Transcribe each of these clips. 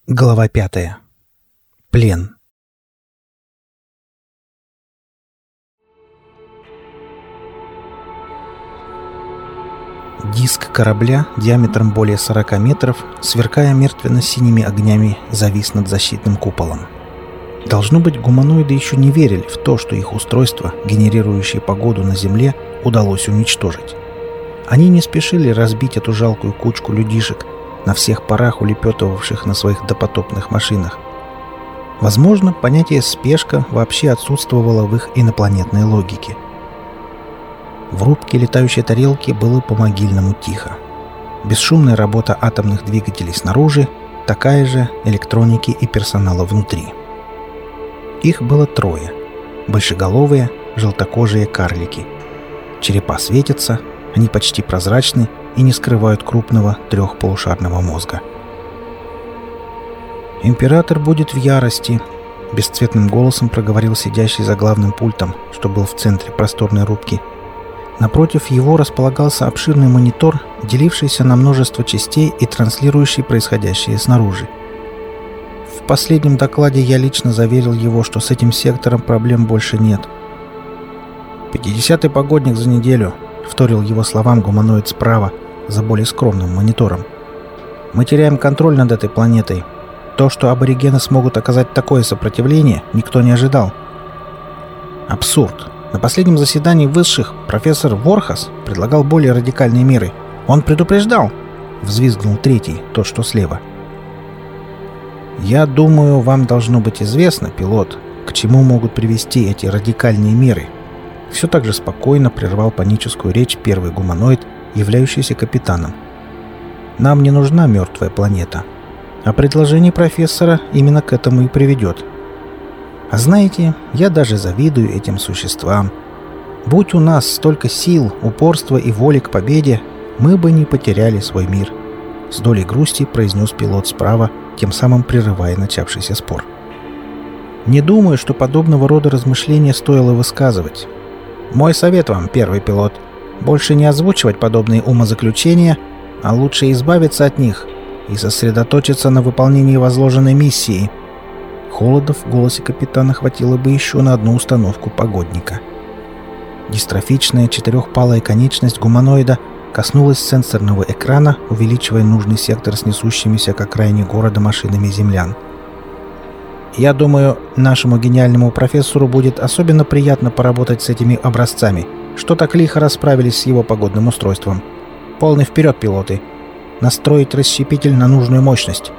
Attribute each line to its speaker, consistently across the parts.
Speaker 1: Глава 5. Плен. Диск корабля диаметром более 40 метров, сверкая мертвенно-синими огнями, завис над защитным куполом. Должно быть, гуманоиды еще не верили в то, что их устройство, генерирующее погоду на Земле, удалось уничтожить. Они не спешили разбить эту жалкую кучку людишек, на всех парах улепетывавших на своих допотопных машинах. Возможно, понятие «спешка» вообще отсутствовало в их инопланетной логике. В рубке летающей тарелки было по-могильному тихо. Бесшумная работа атомных двигателей снаружи, такая же электроники и персонала внутри. Их было трое. Большеголовые, желтокожие карлики. Черепа светятся, они почти прозрачны и не скрывают крупного трехполушарного мозга. «Император будет в ярости», — бесцветным голосом проговорил сидящий за главным пультом, что был в центре просторной рубки. Напротив его располагался обширный монитор, делившийся на множество частей и транслирующий происходящее снаружи. В последнем докладе я лично заверил его, что с этим сектором проблем больше нет. «50-й погодник за неделю», — вторил его словам гуманоид справа, за более скромным монитором. «Мы теряем контроль над этой планетой. То, что аборигены смогут оказать такое сопротивление, никто не ожидал». Абсурд. На последнем заседании высших профессор Ворхас предлагал более радикальные меры. «Он предупреждал!» — взвизгнул третий, тот, что слева. «Я думаю, вам должно быть известно, пилот, к чему могут привести эти радикальные меры». Все так же спокойно прервал паническую речь первый гуманоид, являющийся капитаном. «Нам не нужна мертвая планета. А предложение профессора именно к этому и приведет. А знаете, я даже завидую этим существам. Будь у нас столько сил, упорства и воли к победе, мы бы не потеряли свой мир», — с долей грусти произнес пилот справа, тем самым прерывая начавшийся спор. «Не думаю, что подобного рода размышления стоило высказывать. Мой совет вам, первый пилот, больше не озвучивать подобные умозаключения, а лучше избавиться от них и сосредоточиться на выполнении возложенной миссии». Холода в голосе капитана хватило бы еще на одну установку погодника. Дистрофичная четырехпалая конечность гуманоида коснулась сенсорного экрана, увеличивая нужный сектор с несущимися к окраине города машинами землян. «Я думаю, нашему гениальному профессору будет особенно приятно поработать с этими образцами, что так лихо расправились с его погодным устройством. Полный вперед, пилоты! Настроить расщепитель на нужную мощность!»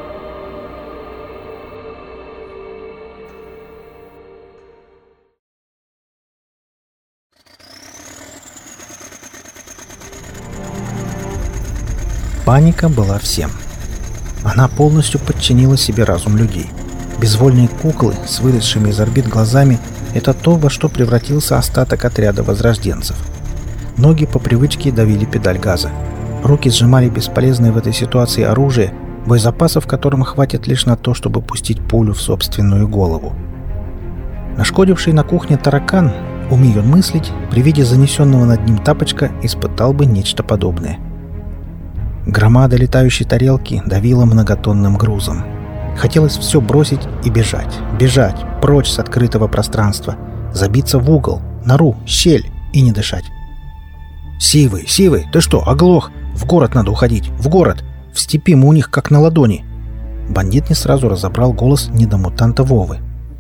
Speaker 1: Паника была всем. Она полностью подчинила себе разум людей. Безвольные куклы с вылезшими из орбит глазами — это то, во что превратился остаток отряда возрожденцев. Ноги по привычке давили педаль газа. Руки сжимали бесполезное в этой ситуации оружие, боезапасов которым хватит лишь на то, чтобы пустить пулю в собственную голову. Нашкодивший на кухне таракан, умея он мыслить, при виде занесенного над ним тапочка испытал бы нечто подобное. Громада летающей тарелки давила многотонным грузом. Хотелось все бросить и бежать, бежать, прочь с открытого пространства, забиться в угол, нору, щель и не дышать. «Сивый, Сивый, ты что, оглох? В город надо уходить, в город! В степи мы у них как на ладони!» Бандит не сразу разобрал голос недомутанта Вовы.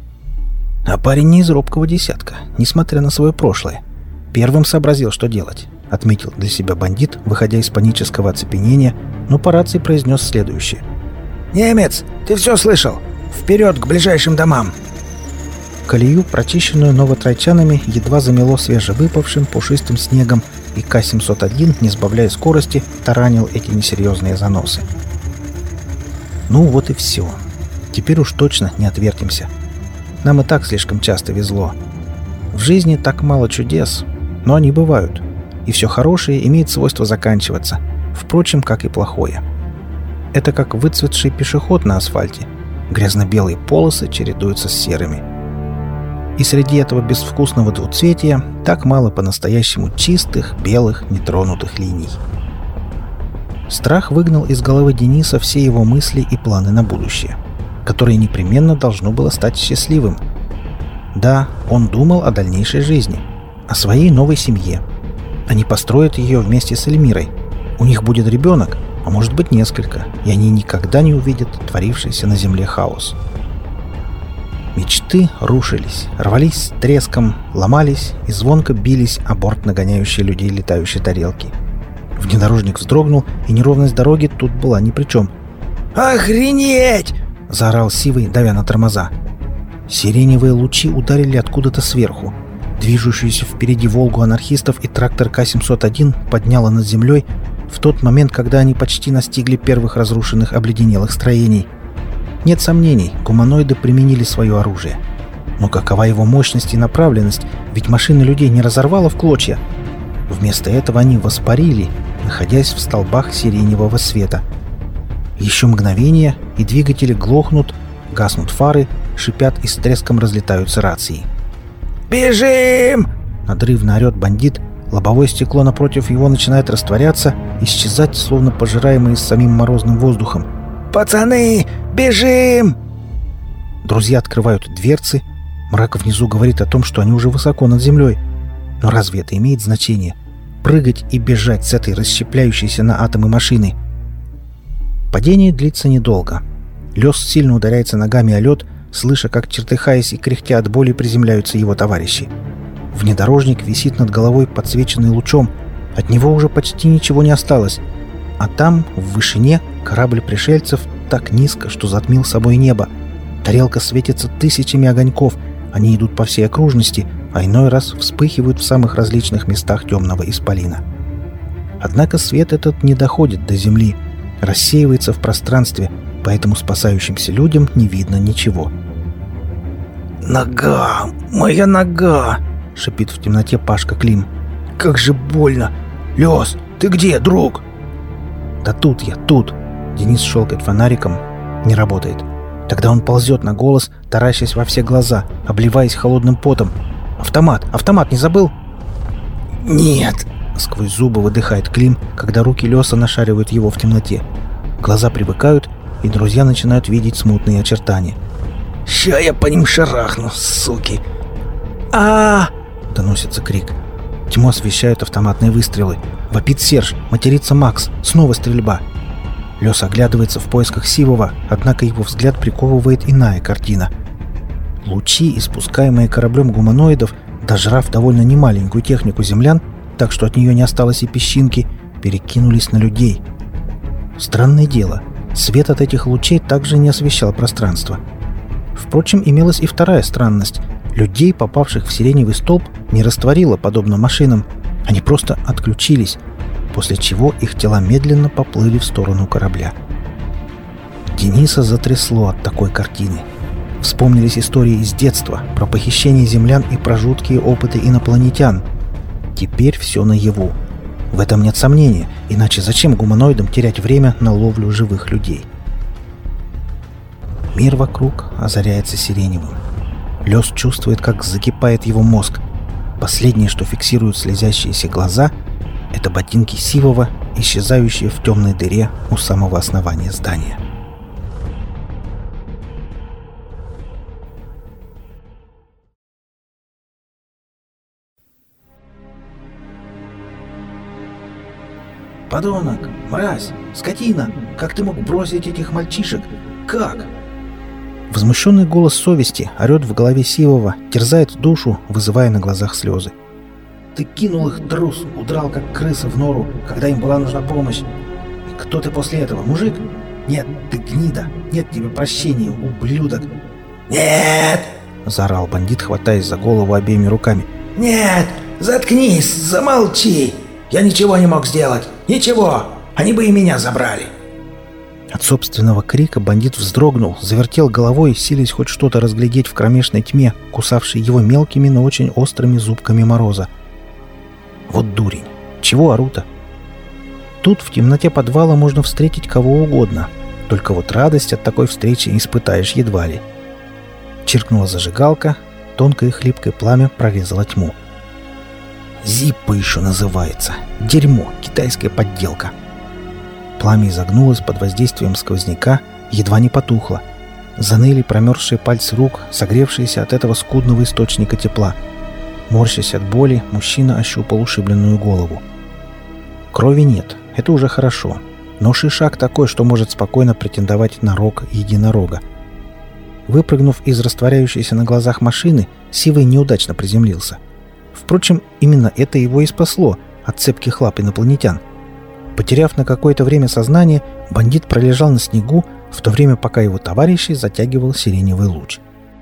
Speaker 1: А парень не из робкого десятка, несмотря на свое прошлое. Первым сообразил, что делать, отметил для себя бандит, выходя из панического оцепенения, но по рации произнес следующее. «Немец, ты все слышал? Вперед к ближайшим домам!» Колею, прочищенную новотройчанами, едва замело свежевыпавшим пушистым снегом, и К-701, не сбавляя скорости, таранил эти несерьезные заносы. Ну вот и все. Теперь уж точно не отвертимся. Нам и так слишком часто везло. В жизни так мало чудес, но они бывают. И все хорошее имеет свойство заканчиваться, впрочем, как и плохое. Это как выцветший пешеход на асфальте. Грязно-белые полосы чередуются с серыми. И среди этого безвкусного двуцветия так мало по-настоящему чистых, белых, нетронутых линий. Страх выгнал из головы Дениса все его мысли и планы на будущее. которое непременно должно было стать счастливым. Да, он думал о дальнейшей жизни, о своей новой семье. Они построят ее вместе с Эльмирой. У них будет ребенок, а может быть несколько, и они никогда не увидят творившийся на земле хаос. Мечты рушились, рвались с треском, ломались и звонко бились о борт нагоняющей людей летающей тарелки. Внедорожник вздрогнул, и неровность дороги тут была ни при чем.
Speaker 2: «Охренеть!»
Speaker 1: — заорал Сивый, давя на тормоза. Сиреневые лучи ударили откуда-то сверху. Движущуюся впереди «Волгу» анархистов и трактор К-701 подняло над землей в тот момент, когда они почти настигли первых разрушенных обледенелых строений. Нет сомнений, гуманоиды применили свое оружие. Но какова его мощность и направленность, ведь машины людей не разорвало в клочья. Вместо этого они воспарили, находясь в столбах сиреневого света. Еще мгновение, и двигатели глохнут, гаснут фары, шипят и с треском разлетаются рации.
Speaker 2: «Бежим!»
Speaker 1: — надрывно орет бандит. Лобовое стекло напротив его начинает растворяться, исчезать, словно пожираемое самим морозным воздухом.
Speaker 2: «Пацаны, бежим!»
Speaker 1: Друзья открывают дверцы. Мрак внизу говорит о том, что они уже высоко над землей. Но разве это имеет значение? Прыгать и бежать с этой расщепляющейся на атомы машины. Падение длится недолго. Лёс сильно ударяется ногами о лед, слыша, как, чертыхаясь и кряхтя от боли, приземляются его товарищи. Внедорожник висит над головой, подсвеченный лучом. От него уже почти ничего не осталось. А там, в вышине, корабль пришельцев так низко, что затмил собой небо. Тарелка светится тысячами огоньков. Они идут по всей окружности, а иной раз вспыхивают в самых различных местах темного исполина. Однако свет этот не доходит до земли, рассеивается в пространстве, поэтому спасающимся людям не видно ничего.
Speaker 2: «Нога! Моя нога!»
Speaker 1: — шипит в темноте Пашка Клим.
Speaker 2: «Как же больно! Лёс, ты где, друг?»
Speaker 1: «Да тут я, тут!» Денис щелкает фонариком. Не работает. Тогда он ползет на голос, таращась во все глаза, обливаясь холодным потом. «Автомат! Автомат не забыл?»
Speaker 2: «Нет!»
Speaker 1: — сквозь зубы выдыхает Клим, когда руки Лёса нашаривают его в темноте. Глаза привыкают, и друзья начинают видеть смутные очертания.
Speaker 2: «Ща я по ним шарахну, суки!»
Speaker 1: Доносится крик. Тьму освещают автоматные выстрелы. Вопит Серж, матерится Макс. Снова стрельба. Лёс оглядывается в поисках Сивова, однако его взгляд приковывает иная картина. Лучи, испускаемые кораблем гуманоидов, дожрав довольно немаленькую технику землян, так что от нее не осталось и песчинки, перекинулись на людей. Странное дело, свет от этих лучей также не освещал пространство. Впрочем, имелась и вторая странность. Людей, попавших в сиреневый столб, не растворило, подобно машинам. Они просто отключились, после чего их тела медленно поплыли в сторону корабля. Дениса затрясло от такой картины. Вспомнились истории из детства про похищение землян и про жуткие опыты инопланетян. Теперь все наяву. В этом нет сомнения, иначе зачем гуманоидам терять время на ловлю живых людей? Мир вокруг озаряется сиреневым. Лёс чувствует, как закипает его мозг. Последнее, что фиксируют слезящиеся глаза, это ботинки Сивова, исчезающие в темной дыре у самого основания здания.
Speaker 2: «Подонок! Мразь! Скотина! Как ты мог бросить этих мальчишек? Как?»
Speaker 1: Возмущенный голос совести орет в голове Сивова, терзает душу, вызывая на глазах слезы.
Speaker 2: «Ты кинул их, трус, удрал как крыса в нору, когда им была нужна помощь. И кто ты после этого, мужик? Нет, ты гнида, нет тебе прощения, ублюдок!» «Нет!» — заорал бандит, хватаясь за голову обеими руками. «Нет! Заткнись! Замолчи! Я ничего не мог сделать! Ничего! Они бы и меня забрали!»
Speaker 1: От собственного крика бандит вздрогнул, завертел головой, силясь хоть что-то разглядеть в кромешной тьме, кусавшей его мелкими, но очень острыми зубками мороза. Вот дурень! Чего ору-то? Тут в темноте подвала можно встретить кого угодно, только вот радость от такой встречи испытаешь едва ли. Чиркнула зажигалка, тонкое хлипкое пламя прорезало тьму. Зиппо еще называется. Дерьмо, китайская подделка. Пламя изогнулось под воздействием сквозняка, едва не потухло. Заныли промерзшие пальцы рук, согревшиеся от этого скудного источника тепла. Морщась от боли, мужчина ощупал ушибленную голову. Крови нет, это уже хорошо. Но шишак такой, что может спокойно претендовать на рог единорога. Выпрыгнув из растворяющейся на глазах машины, Сивый неудачно приземлился. Впрочем, именно это его и спасло от цепких лап инопланетян. Потеряв на какое-то время сознание, бандит пролежал на снегу, в то время пока его товарищи затягивал сиреневый луч.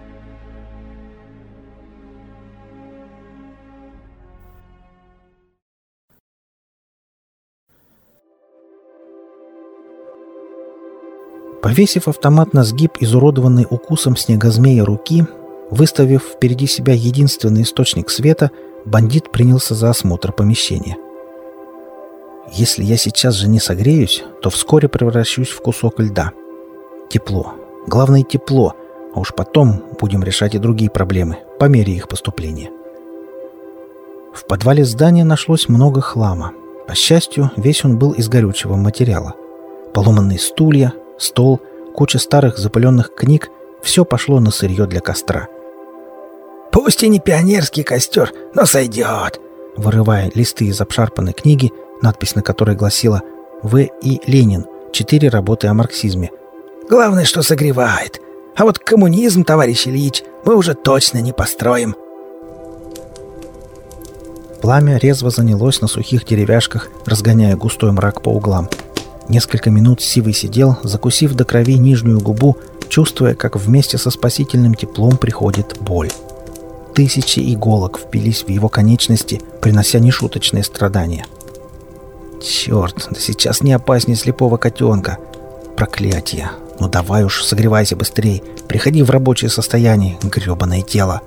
Speaker 1: Повесив автомат на сгиб изуродованной укусом снегозмея руки, выставив впереди себя единственный источник света, бандит принялся за осмотр помещения. «Если я сейчас же не согреюсь, то вскоре превращусь в кусок льда. Тепло. Главное, тепло. А уж потом будем решать и другие проблемы, по мере их поступления». В подвале здания нашлось много хлама. По счастью, весь он был из горючего материала. Поломанные стулья, стол, куча старых запыленных книг — все пошло на сырье для костра.
Speaker 2: «Пусть и не пионерский костер, но сойдет!»
Speaker 1: Вырывая листы из обшарпанной книги, надпись на которой гласила «В. И. Ленин. 4 работы о марксизме».
Speaker 2: «Главное, что согревает. А вот коммунизм, товарищ Ильич, мы уже точно не построим».
Speaker 1: Пламя резво занялось на сухих деревяшках, разгоняя густой мрак по углам. Несколько минут Сивый сидел, закусив до крови нижнюю губу, чувствуя, как вместе со спасительным теплом приходит боль. Тысячи иголок впились в его конечности, принося нешуточные страдания. «Черт, да сейчас не опаснее слепого котенка! Проклятие! Ну давай уж, согревайся быстрей! Приходи в рабочее состояние, гребаное тело!»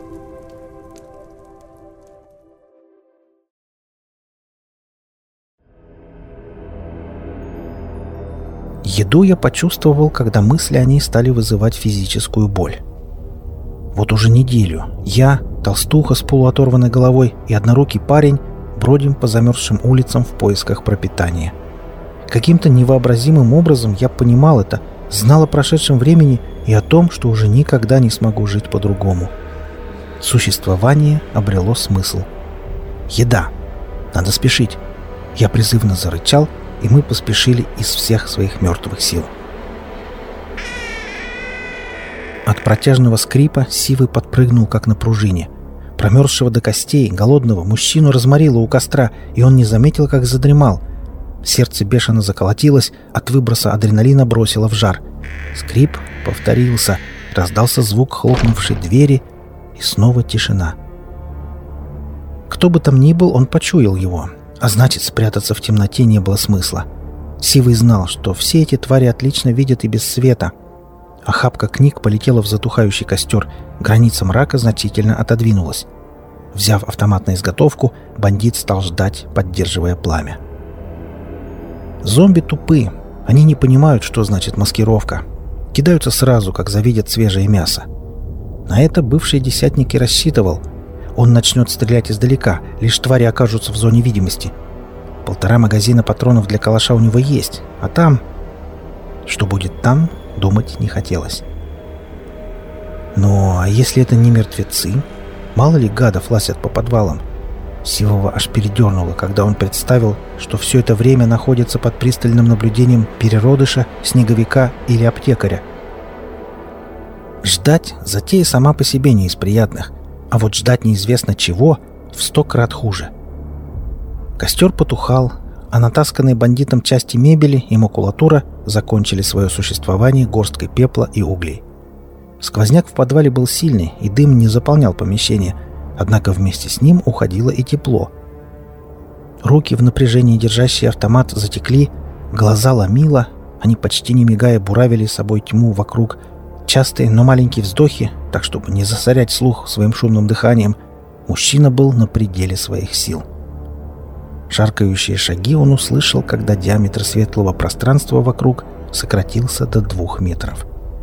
Speaker 1: Еду я почувствовал, когда мысли о ней стали вызывать физическую боль. Вот уже неделю я, толстуха с полуоторванной головой и однорукий парень бродим по замерзшим улицам в поисках пропитания. Каким-то невообразимым образом я понимал это, знал о прошедшем времени и о том, что уже никогда не смогу жить по-другому. Существование обрело смысл. Еда. Надо спешить. Я призывно зарычал, и мы поспешили из всех своих мертвых сил. От протяжного скрипа Сивый подпрыгнул, как на пружине. Промерзшего до костей, голодного, мужчину разморило у костра, и он не заметил, как задремал. Сердце бешено заколотилось, от выброса адреналина бросило в жар. Скрип повторился, раздался звук хлопнувшей двери, и снова тишина. Кто бы там ни был, он почуял его. А значит, спрятаться в темноте не было смысла. Сивый знал, что все эти твари отлично видят и без света. Охапка книг полетела в затухающий костер, граница мрака значительно отодвинулась. Взяв автомат на изготовку, бандит стал ждать, поддерживая пламя. Зомби тупы. Они не понимают, что значит маскировка. Кидаются сразу, как завидят свежее мясо. На это бывший десятник и рассчитывал. Он начнет стрелять издалека, лишь твари окажутся в зоне видимости. 1,5 магазина патронов для калаша у него есть, а там... Что будет там, думать не хотелось. Ну, а если это не мертвецы? Мало ли гадов лазят по подвалам. Сивого аж передернуло, когда он представил, что все это время находится под пристальным наблюдением переродыша, снеговика или аптекаря. Ждать — затея сама по себе не из приятных. А вот ждать неизвестно чего в 100 крат хуже. Костер потухал, а натасканные бандитом части мебели и макулатура закончили свое существование горсткой пепла и углей. Сквозняк в подвале был сильный, и дым не заполнял помещение, однако вместе с ним уходило и тепло. Руки, в напряжении держащие автомат, затекли, глаза ломило, они почти не мигая буравили собой тьму вокруг. Частые, но маленькие вздохи, так чтобы не засорять слух своим шумным дыханием, мужчина был на пределе своих сил. Шаркающие шаги он услышал, когда диаметр светлого пространства вокруг сократился до 2 метров.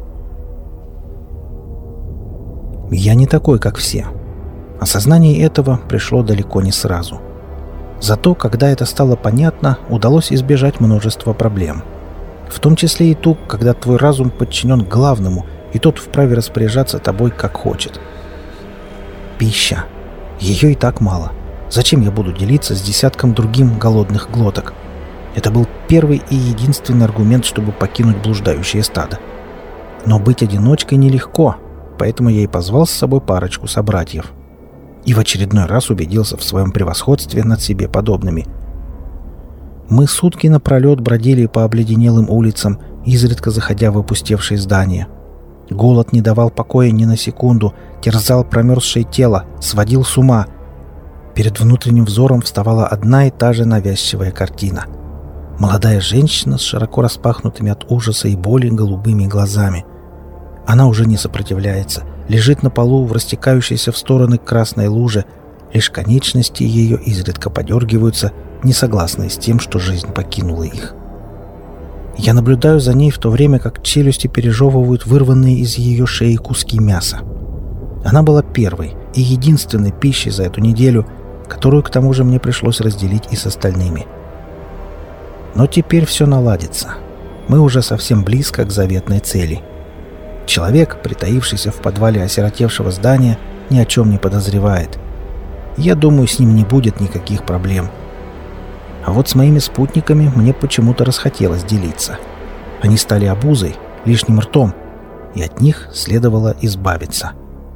Speaker 1: Я не такой, как все. Осознание этого пришло далеко не сразу. Зато, когда это стало понятно, удалось избежать множества проблем. В том числе и ту, когда твой разум подчинен главному, и тот вправе распоряжаться тобой как хочет. Пища. Ее и так мало. Зачем я буду делиться с десятком другим голодных глоток? Это был первый и единственный аргумент, чтобы покинуть блуждающее стадо. Но быть одиночкой нелегко, поэтому я и позвал с собой парочку собратьев. И в очередной раз убедился в своем превосходстве над себе подобными. Мы сутки напролет бродили по обледенелым улицам, изредка заходя в опустевшие здания. Голод не давал покоя ни на секунду, терзал промерзшее тело, сводил с ума. Перед внутренним взором вставала одна и та же навязчивая картина. Молодая женщина с широко распахнутыми от ужаса и боли голубыми глазами. Она уже не сопротивляется, лежит на полу в растекающейся в стороны красной луже, лишь конечности ее изредка подергиваются, не согласные с тем, что жизнь покинула их. Я наблюдаю за ней в то время, как челюсти пережевывают вырванные из ее шеи куски мяса. Она была первой и единственной пищей за эту неделю, которую к тому же мне пришлось разделить и с остальными. Но теперь все наладится. Мы уже совсем близко к заветной цели. Человек, притаившийся в подвале осиротевшего здания, ни о чем не подозревает. Я думаю, с ним не будет никаких проблем. А вот с моими спутниками мне почему-то расхотелось делиться. Они стали обузой, лишним ртом, и от них следовало избавиться.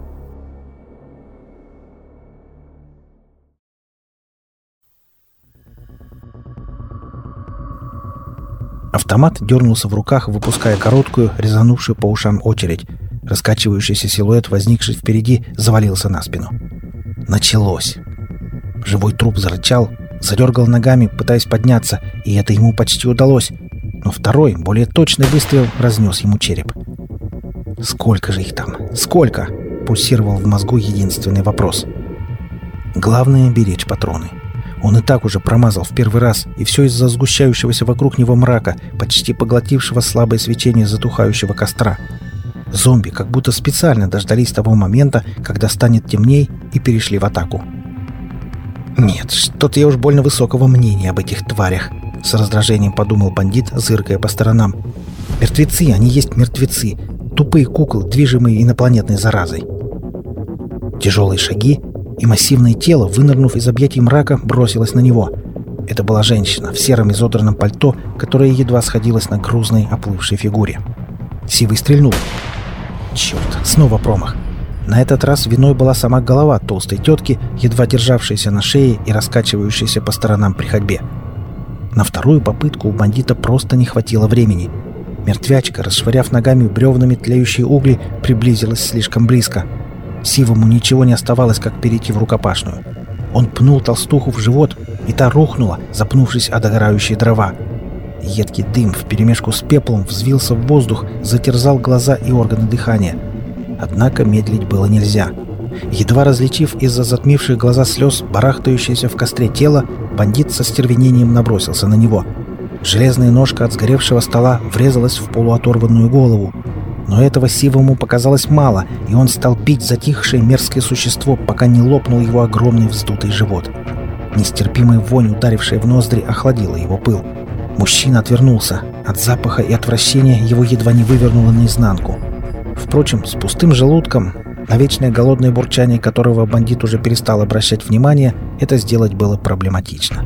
Speaker 1: Автомат дернулся в руках, выпуская короткую, резанувшую по ушам очередь. Раскачивающийся силуэт, возникший впереди, завалился на спину. Началось. Живой труп зарычал, задергал ногами, пытаясь подняться, и это ему почти удалось. Но второй, более точный выстрел разнес ему череп. «Сколько же их там? Сколько?» — пульсировал в мозгу единственный вопрос. Главное — беречь патроны. Он и так уже промазал в первый раз, и все из-за сгущающегося вокруг него мрака, почти поглотившего слабое свечение затухающего костра. Зомби как будто специально дождались того момента, когда станет темней, и перешли в атаку. «Нет, что-то я уж больно высокого мнения об этих тварях», — с раздражением подумал бандит, зыркая по сторонам. «Мертвецы, они есть мертвецы. Тупые куклы, движимые инопланетной заразой». Тяжелые шаги, и массивное тело, вынырнув из объятий мрака, бросилось на него. Это была женщина в сером изодранном пальто, которая едва сходилась на грузной оплывшей фигуре. Сивый стрельнул. Черт, снова промах. На этот раз виной была сама голова толстой тетки, едва державшаяся на шее и раскачивающаяся по сторонам при ходьбе. На вторую попытку у бандита просто не хватило времени. Мертвячка, расшвыряв ногами бревнами тлеющие угли, приблизилась слишком близко. Сивому ничего не оставалось, как перейти в рукопашную. Он пнул толстуху в живот, и та рухнула, запнувшись о догорающие дрова. Едкий дым вперемешку с пеплом взвился в воздух, затерзал глаза и органы дыхания. Однако медлить было нельзя. Едва различив из-за затмивших глаза слез барахтающееся в костре тело, бандит со стервенением набросился на него. Железная ножка от сгоревшего стола врезалась в полуоторванную голову. Но этого Сивому показалось мало, и он стал бить затихшее мерзкое существо, пока не лопнул его огромный вздутый живот. Нестерпимая вонь, ударившая в ноздри, охладила его пыл. Мужчина отвернулся. От запаха и отвращения его едва не вывернуло наизнанку. Впрочем, с пустым желудком, на вечное голодное бурчание которого бандит уже перестал обращать внимание, это сделать было проблематично.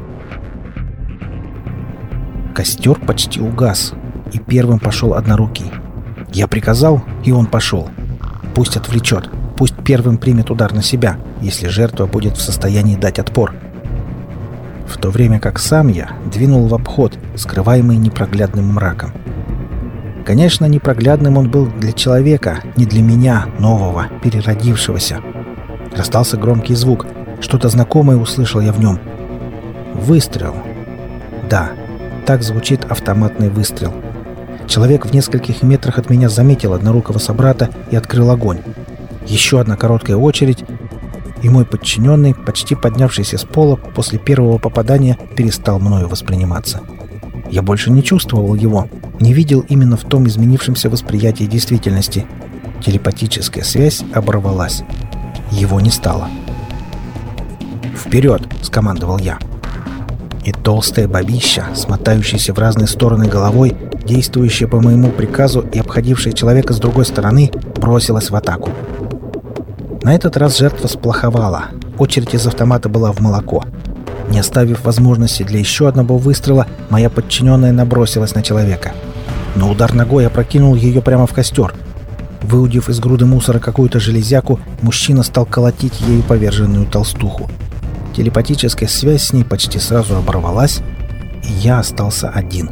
Speaker 1: Костер почти угас, и первым пошел однорукий. Я приказал, и он пошел. Пусть отвлечет, пусть первым примет удар на себя, если жертва будет в состоянии дать отпор. В то время как сам я двинул в обход, скрываемый непроглядным мраком. Конечно, непроглядным он был для человека, не для меня, нового, переродившегося. Раздался громкий звук. Что-то знакомое услышал я в нем. Выстрел. Да, так звучит автоматный выстрел. Человек в нескольких метрах от меня заметил однорукого собрата и открыл огонь. Еще одна короткая очередь, и мой подчиненный, почти поднявшийся с пола, после первого попадания перестал мною восприниматься. Я больше не чувствовал его, не видел именно в том изменившемся восприятии действительности. Телепатическая связь оборвалась. Его не стало. «Вперед!» — скомандовал я. И толстая бабища, смотающаяся в разные стороны головой, действующая по моему приказу и обходившая человека с другой стороны, бросилась в атаку. На этот раз жертва сплоховала. Очередь из автомата была в молоко. Не оставив возможности для еще одного выстрела, моя подчиненная набросилась на человека. Но удар ногой опрокинул ее прямо в костер. Выудив из груды мусора какую-то железяку, мужчина стал колотить ею поверженную толстуху. Телепатическая связь с ней почти сразу оборвалась, и я остался один.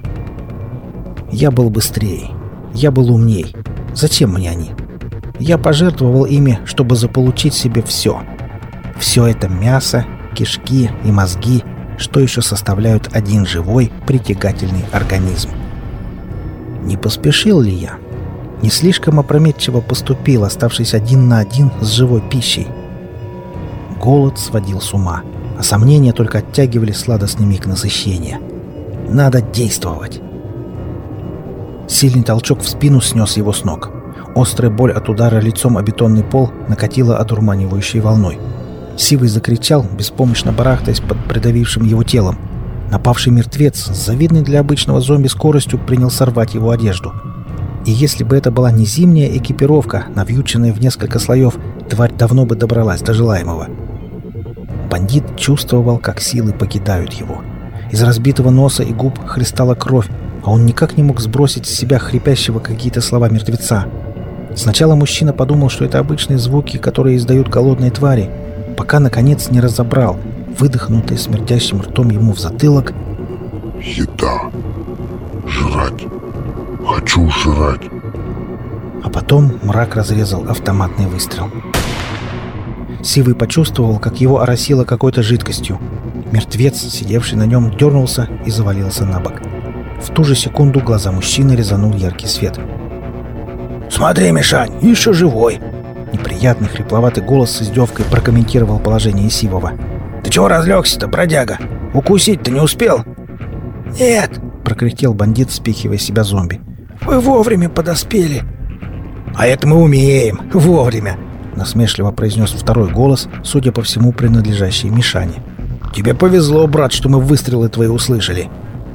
Speaker 1: Я был быстрее. Я был умней. Зачем мне они? Я пожертвовал ими, чтобы заполучить себе все. Все это мясо, кишки и мозги, что еще составляют один живой, притягательный организм. Не поспешил ли я? Не слишком опрометчиво поступил, оставшись один на один с живой пищей. Голод сводил с ума, а сомнения только оттягивали сладостный миг насыщения. Надо действовать. Сильный толчок в спину снес его с ног. Острая боль от удара лицом о бетонный пол накатила одурманивающей волной. Сивый закричал, беспомощно барахтаясь под придавившим его телом. Напавший мертвец с завидной для обычного зомби скоростью принялся рвать его одежду. И если бы это была не зимняя экипировка, навьюченная в несколько слоев, тварь давно бы добралась до желаемого. Бандит чувствовал, как силы покидают его. Из разбитого носа и губ хлестала кровь, а он никак не мог сбросить с себя хрипящего какие-то слова мертвеца. Сначала мужчина подумал, что это обычные звуки, которые издают голодные твари, пока, наконец, не разобрал, выдохнутый смердящим ртом ему в затылок:
Speaker 3: «Еда. Жрать. Хочу жрать».
Speaker 1: А потом мрак разрезал автоматный выстрел. Сивый почувствовал, как его оросило какой-то жидкостью. Мертвец, сидевший на нем, дернулся и завалился на бок. В ту же секунду глаза мужчины резанул яркий свет.
Speaker 2: «Смотри, Мишань, еще живой!»
Speaker 1: Неприятный хрипловатый голос с издевкой прокомментировал положение Сивого.
Speaker 2: «Ты чего разлегся-то, бродяга? Укусить-то не успел?» «Нет!» — прокряхтел бандит, спихивая себя зомби. «Вы вовремя подоспели!»
Speaker 1: «А это мы умеем! Вовремя!» — насмешливо произнес второй голос, судя по всему, принадлежащий Мишане. «Тебе повезло, брат, что мы выстрелы твои услышали!»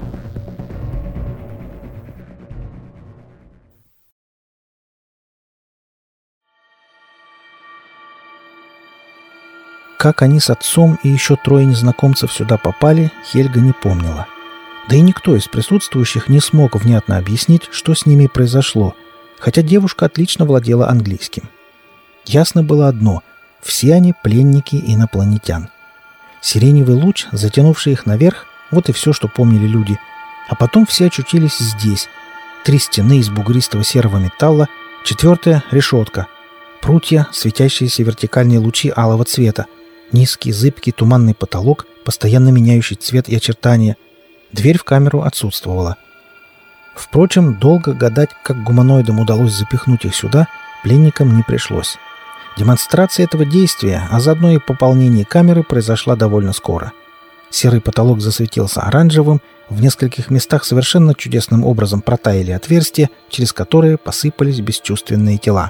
Speaker 1: Как они с отцом и еще трое незнакомцев сюда попали, Хельга не помнила. Да и никто из присутствующих не смог внятно объяснить, что с ними произошло, хотя девушка отлично владела английским. Ясно было одно — все они пленники инопланетян. Сиреневый луч, затянувший их наверх, вот и все, что помнили люди. А потом все очутились здесь. 3 стены из бугристого серого металла, 4-я — решетка. Прутья, светящиеся вертикальные лучи алого цвета. Низкий, зыбкий, туманный потолок, постоянно меняющий цвет и очертания. Дверь в камеру отсутствовала. Впрочем, долго гадать, как гуманоидам удалось запихнуть их сюда, пленникам не пришлось. Демонстрация этого действия, а заодно и пополнение камеры, произошла довольно скоро. Серый потолок засветился оранжевым, в нескольких местах совершенно чудесным образом протаяли отверстия, через которые посыпались бесчувственные тела.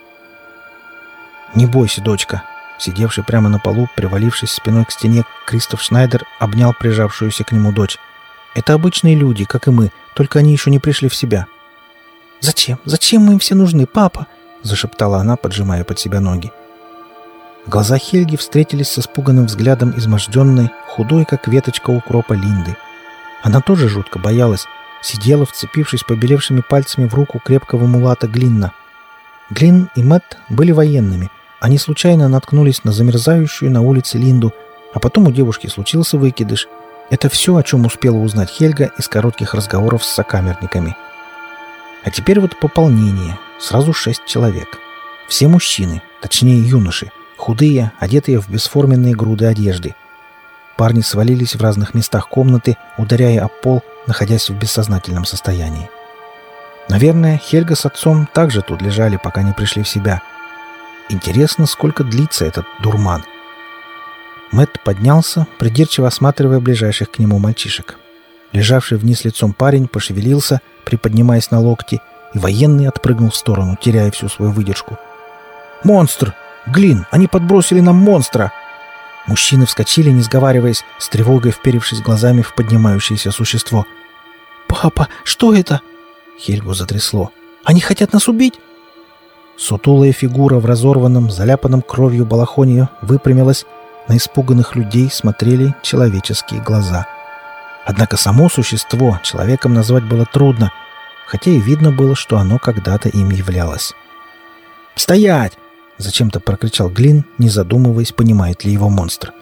Speaker 1: «Не бойся, дочка!» Сидевший прямо на полу, привалившись спиной к стене, Кристоф Шнайдер обнял прижавшуюся к нему дочь. «Это обычные люди, как и мы, только они еще не пришли в себя». «Зачем? Зачем мы им все нужны, папа?» — зашептала она, поджимая под себя ноги. Глаза Хельги встретились с испуганным взглядом изможденной, худой, как веточка укропа Линды. Она тоже жутко боялась, сидела, вцепившись побелевшими пальцами в руку крепкого мулата Глинна. Глин и Мэтт были военными. Они случайно наткнулись на замерзающую на улице Линду, а потом у девушки случился выкидыш. Это все, о чем успела узнать Хельга из коротких разговоров с сокамерниками. А теперь вот пополнение. Сразу 6 человек. Все мужчины, точнее юноши, худые, одетые в бесформенные груды одежды. Парни свалились в разных местах комнаты, ударяя об пол, находясь в бессознательном состоянии. Наверное, Хельга с отцом также тут лежали, пока не пришли в себя. Интересно, сколько длится этот дурман. Мэтт поднялся, придирчиво осматривая ближайших к нему мальчишек. Лежавший вниз лицом парень пошевелился, приподнимаясь на локти, и военный отпрыгнул в сторону, теряя всю свою выдержку. «Монстр! Глин! Они подбросили нам монстра!» Мужчины вскочили, не сговариваясь, с тревогой вперевшись глазами в поднимающееся существо. «Папа, что это?» Хельгу затрясло. «Они хотят нас убить?» Сутулая фигура в разорванном, заляпанном кровью балахоне выпрямилась. На испуганных людей смотрели человеческие глаза. Однако само существо человеком назвать было трудно, хотя и видно было, что оно когда-то им являлось. «Стоять!» — зачем-то прокричал Глин, не задумываясь, понимает ли его монстр.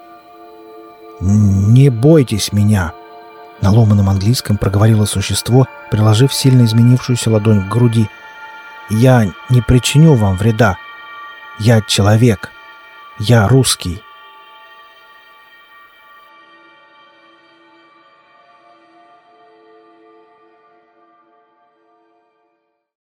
Speaker 1: «Не бойтесь меня!» — на ломаном английском проговорило существо, приложив сильно изменившуюся ладонь к груди. «Я не причиню вам вреда. Я человек. Я русский.